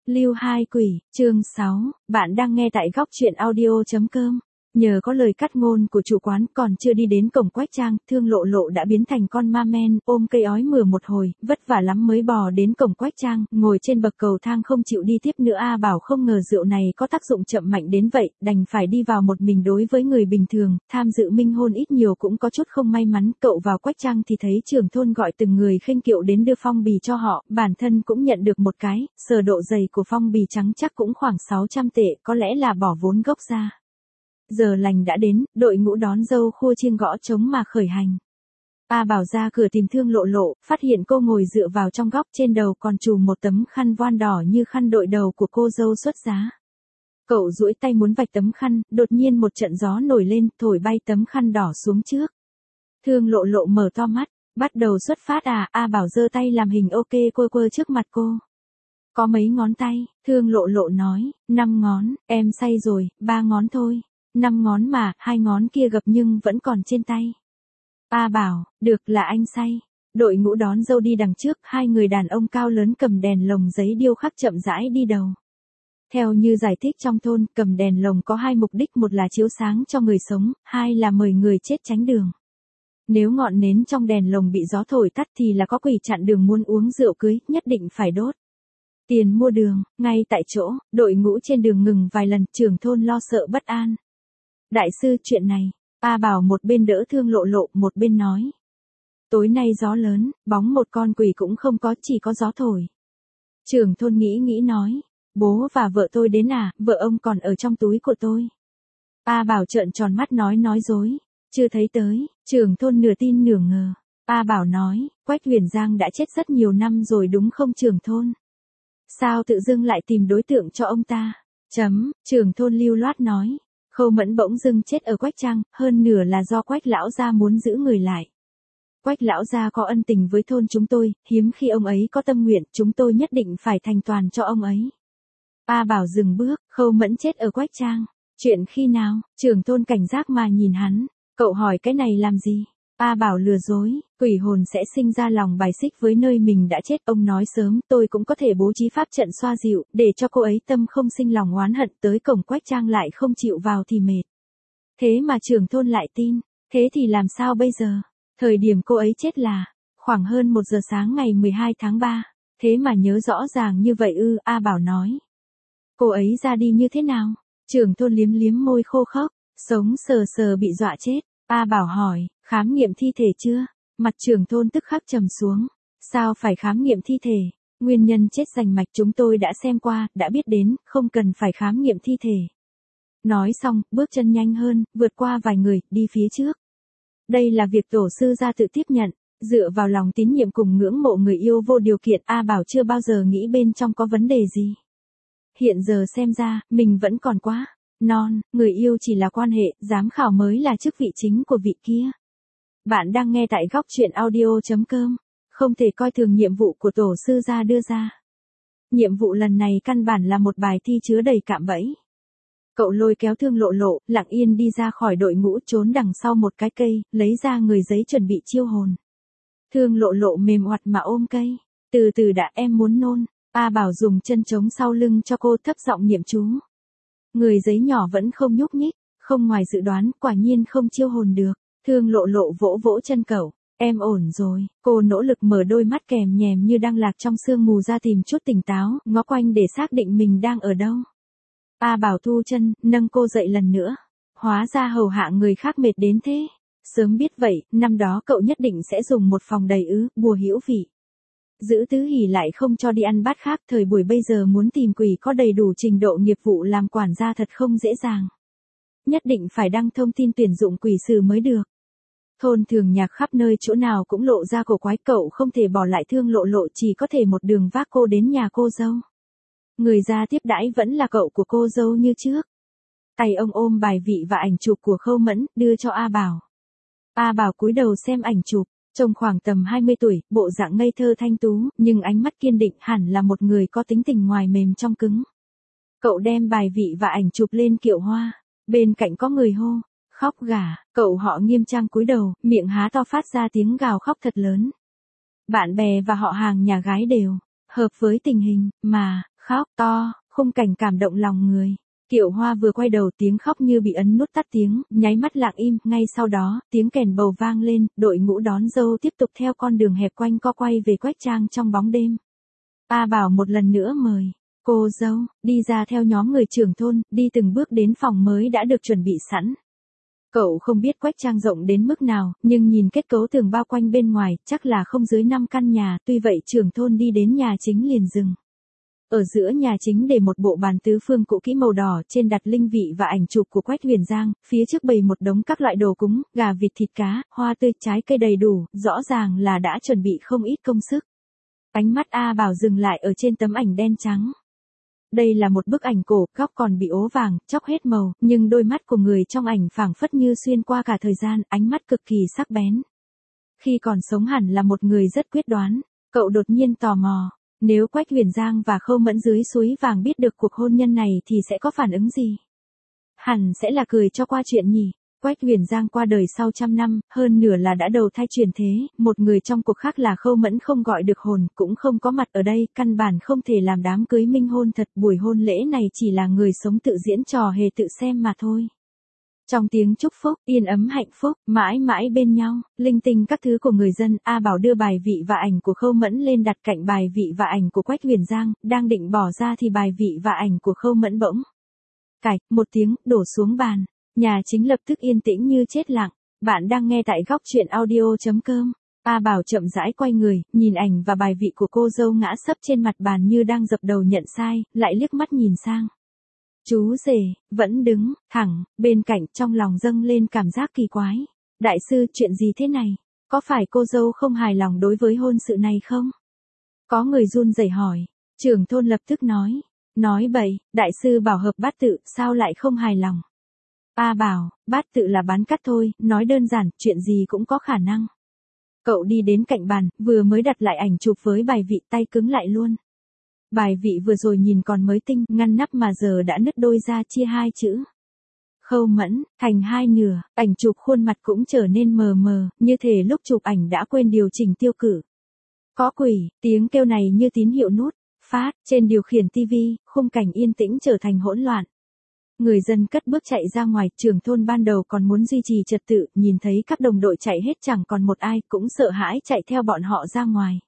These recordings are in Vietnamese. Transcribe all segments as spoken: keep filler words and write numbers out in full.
Lưu Hai Quỷ, chương sáu, bạn đang nghe tại góc truyện audio chấm com. Nhờ có lời cắt ngôn của chủ quán, còn chưa đi đến cổng Quách Trang, Thương Lộ Lộ đã biến thành con ma men, ôm cây ói mửa một hồi, vất vả lắm mới bò đến cổng Quách Trang, ngồi trên bậc cầu thang không chịu đi tiếp nữa. A Bảo không ngờ rượu này có tác dụng chậm mạnh đến vậy, đành phải đi vào một mình. Đối với người bình thường, tham dự minh hôn ít nhiều cũng có chút không may mắn. Cậu vào Quách Trang thì thấy trưởng thôn gọi từng người khênh kiệu đến đưa phong bì cho họ, bản thân cũng nhận được một cái, sờ độ dày của phong bì trắng chắc cũng khoảng sáu trăm tệ, có lẽ là bỏ vốn gốc ra. Giờ lành đã đến, đội ngũ đón dâu khua chiêng gõ trống mà khởi hành. A Bảo ra cửa tìm Thương Lộ Lộ, phát hiện cô ngồi dựa vào trong góc, trên đầu còn trùm một tấm khăn voan đỏ như khăn đội đầu của cô dâu xuất giá. Cậu duỗi tay muốn vạch tấm khăn, đột nhiên một trận gió nổi lên, thổi bay tấm khăn đỏ xuống trước. Thương Lộ Lộ mở to mắt, bắt đầu xuất phát à? A Bảo giơ tay làm hình ok quơ quơ trước mặt cô. Có mấy ngón tay? Thương Lộ Lộ nói, năm ngón, em say rồi, ba ngón thôi. Năm ngón mà, hai ngón kia gập nhưng vẫn còn trên tay. A Bảo, được là anh say. Đội ngũ đón dâu đi đằng trước, hai người đàn ông cao lớn cầm đèn lồng giấy điêu khắc chậm rãi đi đầu. Theo như giải thích trong thôn, cầm đèn lồng có hai mục đích, một là chiếu sáng cho người sống, hai là mời người chết tránh đường. Nếu ngọn nến trong đèn lồng bị gió thổi tắt thì là có quỷ chặn đường muốn uống rượu cưới, nhất định phải đốt. Tiền mua đường, ngay tại chỗ, đội ngũ trên đường ngừng vài lần, trưởng thôn lo sợ bất an. Đại sư, chuyện này, A Bảo một bên đỡ Thương Lộ Lộ, một bên nói. Tối nay gió lớn, bóng một con quỷ cũng không có, chỉ có gió thổi. Trưởng thôn nghĩ nghĩ nói, bố và vợ tôi đến à, vợ ông còn ở trong túi của tôi. A Bảo trợn tròn mắt nói nói dối, chưa thấy tới. Trưởng thôn nửa tin nửa ngờ. A Bảo nói, Quách Huyền Giang đã chết rất nhiều năm rồi đúng không trưởng thôn? Sao tự dưng lại tìm đối tượng cho ông ta? Chấm, trưởng thôn lưu loát nói. Khâu Mẫn bỗng dưng chết ở Quách Trang, hơn nửa là do Quách lão gia muốn giữ người lại. Quách lão gia có ân tình với thôn chúng tôi, hiếm khi ông ấy có tâm nguyện, chúng tôi nhất định phải thành toàn cho ông ấy. A Bảo dừng bước, Khâu Mẫn chết ở Quách Trang. Chuyện khi nào? Trưởng thôn cảnh giác mà nhìn hắn. Cậu hỏi cái này làm gì? A Bảo lừa dối, quỷ hồn sẽ sinh ra lòng bài xích với nơi mình đã chết. Ông nói sớm, tôi cũng có thể bố trí pháp trận xoa dịu, để cho cô ấy tâm không sinh lòng oán hận, tới cổng Quách Trang lại không chịu vào thì mệt. Thế mà trưởng thôn lại tin, thế thì làm sao bây giờ? Thời điểm cô ấy chết là khoảng hơn một giờ sáng ngày mười hai tháng ba, thế mà nhớ rõ ràng như vậy ư? A Bảo nói. Cô ấy ra đi như thế nào? Trưởng thôn liếm liếm môi khô khốc, sống sờ sờ bị dọa chết. A Bảo hỏi, khám nghiệm thi thể chưa? Mặt trưởng thôn tức khắc trầm xuống. Sao phải khám nghiệm thi thể? Nguyên nhân chết rành mạch chúng tôi đã xem qua, đã biết đến, không cần phải khám nghiệm thi thể. Nói xong, bước chân nhanh hơn, vượt qua vài người, đi phía trước. Đây là việc tổ sư gia tự tiếp nhận, dựa vào lòng tín nhiệm cùng ngưỡng mộ người yêu vô điều kiện. A Bảo chưa bao giờ nghĩ bên trong có vấn đề gì. Hiện giờ xem ra, mình vẫn còn quá non, người yêu chỉ là quan hệ, giám khảo mới là chức vị chính của vị kia. Bạn đang nghe tại góc truyện audio chấm com, không thể coi thường nhiệm vụ của tổ sư gia đưa ra. Nhiệm vụ lần này căn bản là một bài thi chứa đầy cạm bẫy. Cậu lôi kéo Thương Lộ Lộ, lặng yên đi ra khỏi đội ngũ, trốn đằng sau một cái cây, lấy ra người giấy chuẩn bị chiêu hồn. Thương Lộ Lộ mềm oặt mà ôm cây, từ từ đã, em muốn nôn. A Bảo dùng chân chống sau lưng cho cô, thấp giọng niệm chú. Người giấy nhỏ vẫn không nhúc nhích, không ngoài dự đoán, quả nhiên không chiêu hồn được. Thương Lộ Lộ vỗ vỗ chân cậu, em ổn rồi. Cô nỗ lực mở đôi mắt kèm nhèm như đang lạc trong sương mù ra, tìm chút tỉnh táo, ngó quanh để xác định mình đang ở đâu. A Bảo thu chân, nâng cô dậy lần nữa. Hóa ra hầu hạ người khác mệt đến thế. Sớm biết vậy, năm đó cậu nhất định sẽ dùng một phòng đầy ứ, bùa hữu vị. Giữ Tứ Hỷ lại không cho đi ăn bát khác, thời buổi bây giờ muốn tìm quỷ có đầy đủ trình độ nghiệp vụ làm quản gia thật không dễ dàng. Nhất định phải đăng thông tin tuyển dụng quỷ sư mới được. Thôn Thường Nhạc khắp nơi chỗ nào cũng lộ ra cổ quái, cậu không thể bỏ lại Thương Lộ Lộ, chỉ có thể một đường vác cô đến nhà cô dâu. Người ra tiếp đãi vẫn là cậu của cô dâu như trước. Tay ông ôm bài vị và ảnh chụp của Khâu Mẫn, đưa cho A Bảo. A Bảo cúi đầu xem ảnh chụp. Trông khoảng tầm hai mươi tuổi, bộ dạng ngây thơ thanh tú, nhưng ánh mắt kiên định, hẳn là một người có tính tình ngoài mềm trong cứng. Cậu đem bài vị và ảnh chụp lên kiệu hoa, bên cạnh có người hô, khóc gà, cậu họ nghiêm trang cúi đầu, miệng há to phát ra tiếng gào khóc thật lớn. Bạn bè và họ hàng nhà gái đều hợp với tình hình mà khóc to, khung cảnh cảm động lòng người. Kiệu Hoa vừa quay đầu tiếng khóc như bị ấn nút tắt tiếng, nháy mắt lặng im, ngay sau đó, tiếng kèn bầu vang lên, đội ngũ đón dâu tiếp tục theo con đường hẹp quanh co quay về Quách Trang trong bóng đêm. A Bảo một lần nữa mời cô dâu đi ra theo nhóm người trưởng thôn, đi từng bước đến phòng mới đã được chuẩn bị sẵn. Cậu không biết Quách Trang rộng đến mức nào, nhưng nhìn kết cấu tường bao quanh bên ngoài, chắc là không dưới năm căn nhà, tuy vậy trưởng thôn đi đến nhà chính liền dừng. Ở giữa nhà chính để một bộ bàn tứ phương cũ kỹ màu đỏ, trên đặt linh vị và ảnh chụp của Quách Huyền Giang, phía trước bày một đống các loại đồ cúng, gà vịt thịt cá, hoa tươi, trái cây đầy đủ, rõ ràng là đã chuẩn bị không ít công sức. Ánh mắt A Bảo dừng lại ở trên tấm ảnh đen trắng. Đây là một bức ảnh cổ, góc còn bị ố vàng, chóc hết màu, nhưng đôi mắt của người trong ảnh phảng phất như xuyên qua cả thời gian, ánh mắt cực kỳ sắc bén. Khi còn sống hẳn là một người rất quyết đoán, cậu đột nhiên tò mò, nếu Quách Huyền Giang và Khâu Mẫn dưới suối vàng biết được cuộc hôn nhân này thì sẽ có phản ứng gì? Hẳn sẽ là cười cho qua chuyện nhỉ. Quách Huyền Giang qua đời sau trăm năm, hơn nửa là đã đầu thai chuyển thế, một người trong cuộc khác là Khâu Mẫn không gọi được hồn, cũng không có mặt ở đây, căn bản không thể làm đám cưới minh hôn thật, buổi hôn lễ này chỉ là người sống tự diễn trò hề tự xem mà thôi. Trong tiếng chúc phúc, yên ấm hạnh phúc, mãi mãi bên nhau, linh tinh các thứ của người dân, A Bảo đưa bài vị và ảnh của Khâu Mẫn lên đặt cạnh bài vị và ảnh của Quách Huyền Giang, đang định bỏ ra thì bài vị và ảnh của Khâu Mẫn bỗng cạch, một tiếng, đổ xuống bàn. Nhà chính lập tức yên tĩnh như chết lặng. Bạn đang nghe tại góc truyện audio chấm com. A Bảo chậm rãi quay người, nhìn ảnh và bài vị của cô dâu ngã sấp trên mặt bàn như đang dập đầu nhận sai, lại liếc mắt nhìn sang. Chú rể, vẫn đứng, thẳng, bên cạnh, trong lòng dâng lên cảm giác kỳ quái. Đại sư, chuyện gì thế này? Có phải cô dâu không hài lòng đối với hôn sự này không? Có người run rẩy hỏi. Trưởng thôn lập tức nói. Nói bậy, đại sư bảo hợp bát tự, sao lại không hài lòng? A Bảo, bát tự là bán cắt thôi, nói đơn giản, chuyện gì cũng có khả năng. Cậu đi đến cạnh bàn, vừa mới đặt lại ảnh chụp với bài vị, tay cứng lại luôn. Bài vị vừa rồi nhìn còn mới tinh, ngăn nắp mà giờ đã nứt đôi ra, chia hai chữ. Khâu Mẫn, thành hai nửa, ảnh chụp khuôn mặt cũng trở nên mờ mờ, như thể lúc chụp ảnh đã quên điều chỉnh tiêu cử. Có quỷ, tiếng kêu này như tín hiệu nút, phát, trên điều khiển tivi, khung cảnh yên tĩnh trở thành hỗn loạn. Người dân cất bước chạy ra ngoài, trưởng thôn ban đầu còn muốn duy trì trật tự, nhìn thấy các đồng đội chạy hết chẳng còn một ai, cũng sợ hãi chạy theo bọn họ ra ngoài.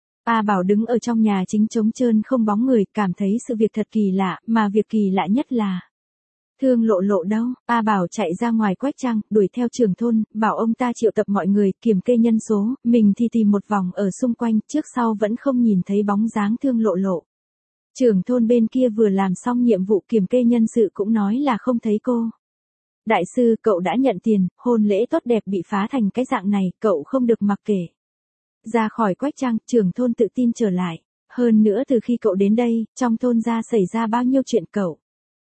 A Bảo đứng ở trong nhà chính trống trơn không bóng người, cảm thấy sự việc thật kỳ lạ, mà việc kỳ lạ nhất là Thương Lộ Lộ đâu? A Bảo chạy ra ngoài Quách Trang, đuổi theo trưởng thôn, bảo ông ta triệu tập mọi người, kiểm kê nhân số, mình thì tìm một vòng ở xung quanh, trước sau vẫn không nhìn thấy bóng dáng Thương Lộ Lộ. Trưởng thôn bên kia vừa làm xong nhiệm vụ kiểm kê nhân sự cũng nói là không thấy cô. Đại sư, cậu đã nhận tiền, hôn lễ tốt đẹp bị phá thành cái dạng này, cậu không được mặc kệ. Ra khỏi Quách Trang, trưởng thôn tự tin trở lại. Hơn nữa từ khi cậu đến đây, trong thôn ra xảy ra bao nhiêu chuyện cậu?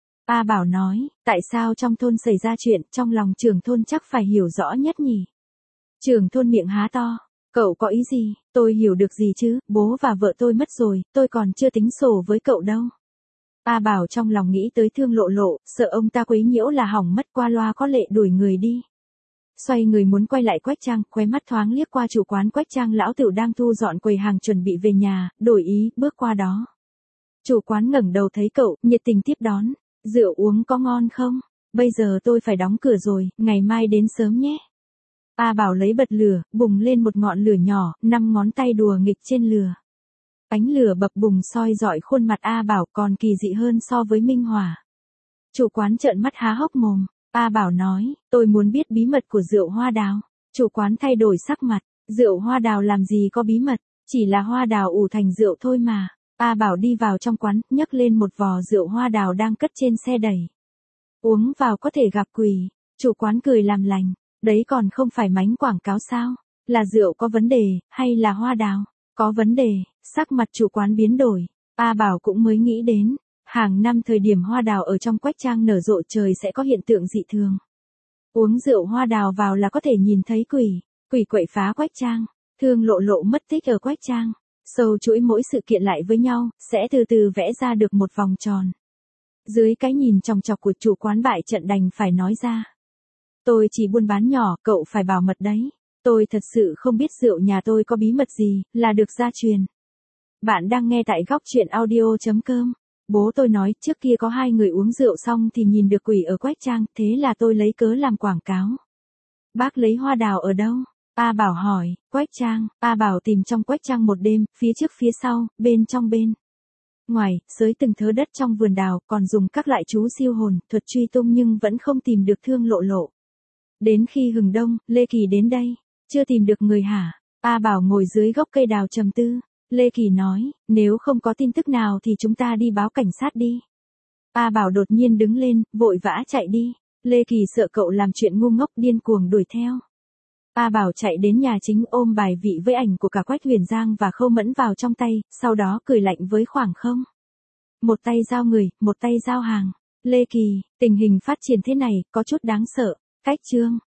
A Bảo nói, tại sao trong thôn xảy ra chuyện, trong lòng trưởng thôn chắc phải hiểu rõ nhất nhỉ? Trưởng thôn miệng há to. Cậu có ý gì? Tôi hiểu được gì chứ, bố và vợ tôi mất rồi, tôi còn chưa tính sổ với cậu đâu. A Bảo trong lòng nghĩ tới Thương Lộ Lộ, sợ ông ta quấy nhiễu là hỏng mất, qua loa có lệ đuổi người đi. Xoay người muốn quay lại Quách Trang, khóe mắt thoáng liếc qua chủ quán Quách Trang lão tửu đang thu dọn quầy hàng chuẩn bị về nhà, đổi ý, bước qua đó. Chủ quán ngẩng đầu thấy cậu, nhiệt tình tiếp đón. Rượu uống có ngon không? Bây giờ tôi phải đóng cửa rồi, ngày mai đến sớm nhé. A Bảo lấy bật lửa, bùng lên một ngọn lửa nhỏ, năm ngón tay đùa nghịch trên lửa. Ánh lửa bập bùng soi rọi khuôn mặt A Bảo còn kỳ dị hơn so với minh hỏa. Chủ quán trợn mắt há hốc mồm. A Bảo nói, tôi muốn biết bí mật của rượu hoa đào. Chủ quán thay đổi sắc mặt, rượu hoa đào làm gì có bí mật, chỉ là hoa đào ủ thành rượu thôi mà. A Bảo đi vào trong quán, nhấc lên một vò rượu hoa đào đang cất trên xe đẩy. Uống vào có thể gặp quỷ. Chủ quán cười làm lành. Đấy còn không phải mánh quảng cáo sao? Là rượu có vấn đề, hay là hoa đào? Có vấn đề, sắc mặt chủ quán biến đổi. A Bảo cũng mới nghĩ đến, hàng năm thời điểm hoa đào ở trong Quách Trang nở rộ trời sẽ có hiện tượng dị thường. Uống rượu hoa đào vào là có thể nhìn thấy quỷ, quỷ quậy phá Quách Trang, Thương Lộ Lộ mất tích ở Quách Trang. Sâu chuỗi mỗi sự kiện lại với nhau, sẽ từ từ vẽ ra được một vòng tròn. Dưới cái nhìn chòng chọc của chủ quán bại trận đành phải nói ra. Tôi chỉ buôn bán nhỏ, cậu phải bảo mật đấy. Tôi thật sự không biết rượu nhà tôi có bí mật gì, là được gia truyền. Bạn đang nghe tại góc truyện audio chấm com. Bố tôi nói trước kia có hai người uống rượu xong thì nhìn được quỷ ở Quách Trang, thế là tôi lấy cớ làm quảng cáo. Bác lấy hoa đào ở đâu? A Bảo hỏi. Quách Trang. A Bảo tìm trong Quách Trang một đêm, phía trước phía sau, bên trong bên ngoài, xới từng thớ đất trong vườn đào, còn dùng các loại chú siêu hồn, thuật truy tung nhưng vẫn không tìm được Thương Lộ Lộ. Đến khi hừng đông, Lê Kỳ đến đây. Chưa tìm được người hả? A Bảo ngồi dưới gốc cây đào trầm tư. Lê Kỳ nói, nếu không có tin tức nào thì chúng ta đi báo cảnh sát đi. A Bảo đột nhiên đứng lên, vội vã chạy đi. Lê Kỳ sợ cậu làm chuyện ngu ngốc điên cuồng đuổi theo. A Bảo chạy đến nhà chính ôm bài vị với ảnh của cả Quách Huyền Giang và Khâu Mẫn vào trong tay, sau đó cười lạnh với khoảng không. Một tay giao người, một tay giao hàng. Lê Kỳ, tình hình phát triển thế này, có chút đáng sợ. Cách chương.